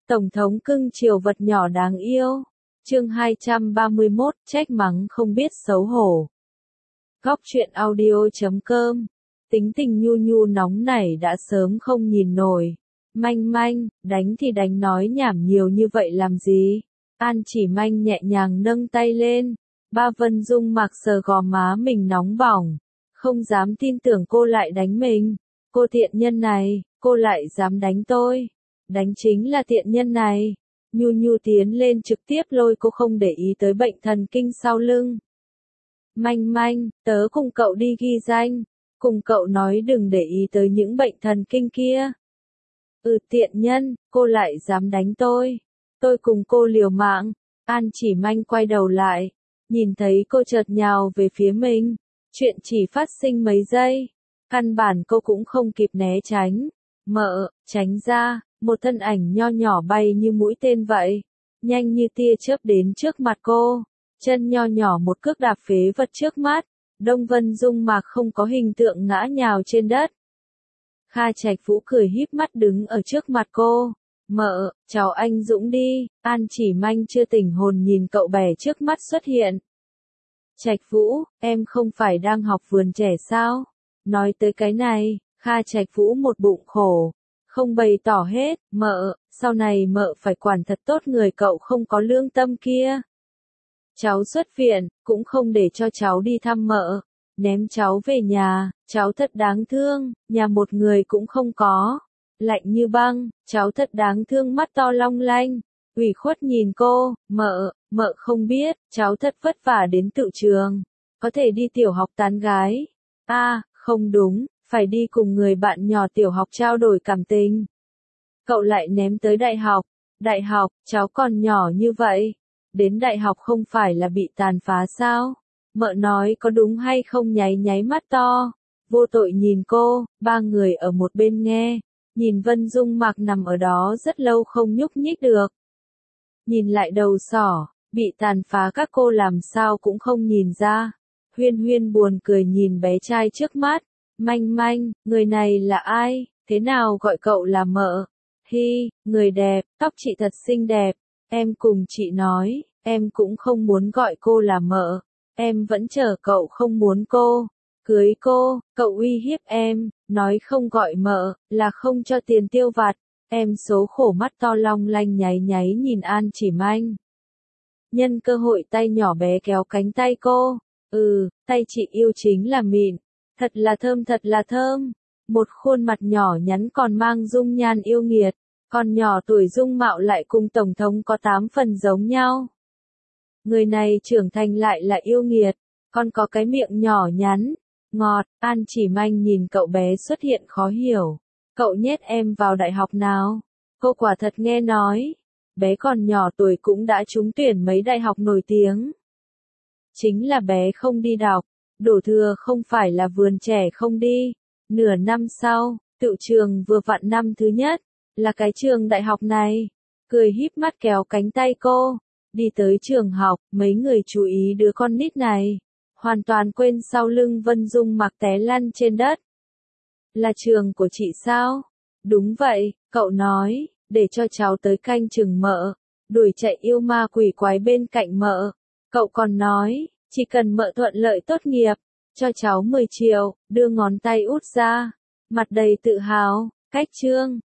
Tổng thống cưng chiều vật nhỏ đáng yêu. Chương 231, trách mắng không biết xấu hổ. Góc truyện audio.com. Tính tình nhu nhu nóng nảy đã sớm không nhìn nổi. Manh manh, đánh thì đánh, nói nhảm nhiều như vậy làm gì? An Chỉ Manh nhẹ nhàng nâng tay lên. Ba Vân Dung Mạc sờ gò má mình nóng bỏng. Không dám tin tưởng cô lại đánh mình. Cô tiện nhân này, cô lại dám đánh tôi. Đánh chính là tiện nhân này. Nhu nhu tiến lên trực tiếp lôi cô, không để ý tới bệnh thần kinh sau lưng. Manh manh, tớ cùng cậu đi ghi danh. Cùng cậu nói đừng để ý tới những bệnh thần kinh kia. Tiện nhân, cô lại dám đánh tôi. Tôi cùng cô liều mạng. An Chỉ Manh quay đầu lại. Nhìn thấy cô chợt nhào về phía mình. Chuyện chỉ phát sinh mấy giây. Căn bản cô cũng không kịp né tránh. Mợ, tránh ra. Một thân ảnh nho nhỏ bay như mũi tên vậy. Nhanh như tia chớp đến trước mặt cô. Chân nho nhỏ một cước đạp phế vật trước mắt. Đông Vân Dung Mạc không có hình tượng ngã nhào trên đất. Kha Trạch Vũ cười híp mắt đứng ở trước mặt cô. Mợ, chào anh Dũng đi. An Chỉ Manh chưa tỉnh hồn nhìn cậu bé trước mắt xuất hiện. Trạch Vũ, em không phải đang học vườn trẻ sao? Nói tới cái này, Kha Trạch Vũ một bụng khổ. Không bày tỏ hết, mợ, sau này mợ phải quản thật tốt người cậu không có lương tâm kia. Cháu xuất viện, cũng không để cho cháu đi thăm mợ. Ném cháu về nhà, cháu thật đáng thương, nhà một người cũng không có. Lạnh như băng, cháu thật đáng thương, mắt to long lanh. Ủy khuất nhìn cô, mợ không biết, cháu thật vất vả đến tự trường. Có thể đi tiểu học tán gái. Không đúng, phải đi cùng người bạn nhỏ tiểu học trao đổi cảm tình. Cậu lại ném tới đại học. Đại học, cháu còn nhỏ như vậy. Đến đại học không phải là bị tàn phá sao? Mợ nói có đúng hay không, nháy nháy mắt to. Vô tội nhìn cô, ba người ở một bên nghe. Nhìn Vân Dung Mạc nằm ở đó rất lâu không nhúc nhích được. Nhìn lại đầu sỏ, bị tàn phá các cô làm sao cũng không nhìn ra. Huyên Huyên buồn cười nhìn bé trai trước mắt. Manh manh, người này là ai, thế nào gọi cậu là mợ? Hi, người đẹp, tóc chị thật xinh đẹp. Em cùng chị nói, em cũng không muốn gọi cô là mợ. Em vẫn chờ cậu không muốn cô cưới cô, cậu uy hiếp em, nói không gọi mợ, là không cho tiền tiêu vặt. Em số khổ mắt to long lanh nháy nháy nhìn An Chỉ Manh. Nhân cơ hội tay nhỏ bé kéo cánh tay cô. Tay chị yêu chính là mịn. Thật là thơm, thật là thơm. Một khuôn mặt nhỏ nhắn còn mang dung nhan yêu nghiệt. Còn nhỏ tuổi dung mạo lại cùng Tổng thống có 8 phần giống nhau. Người này trưởng thành lại là yêu nghiệt. Còn có cái miệng nhỏ nhắn, ngọt. An Chỉ Manh nhìn cậu bé xuất hiện khó hiểu. Cậu nhét em vào đại học nào? Cô quả thật nghe nói. Bé còn nhỏ tuổi cũng đã trúng tuyển mấy đại học nổi tiếng. Chính là bé không đi đọc. Đổ thừa không phải là vườn trẻ không đi. Nửa năm sau, tự trường vừa vặn năm thứ nhất. Là cái trường đại học này. Cười híp mắt kéo cánh tay cô. Đi tới trường học, mấy người chú ý đứa con nít này. Hoàn toàn quên sau lưng Vân Dung Mạc té lăn trên đất. Là trường của chị sao? Đúng vậy, cậu nói, để cho cháu tới canh chừng mợ. Đuổi chạy yêu ma quỷ quái bên cạnh mợ. Cậu còn nói, chỉ cần mợ thuận lợi tốt nghiệp, cho cháu 10 triệu, đưa ngón tay út ra. Mặt đầy tự hào, cách chương.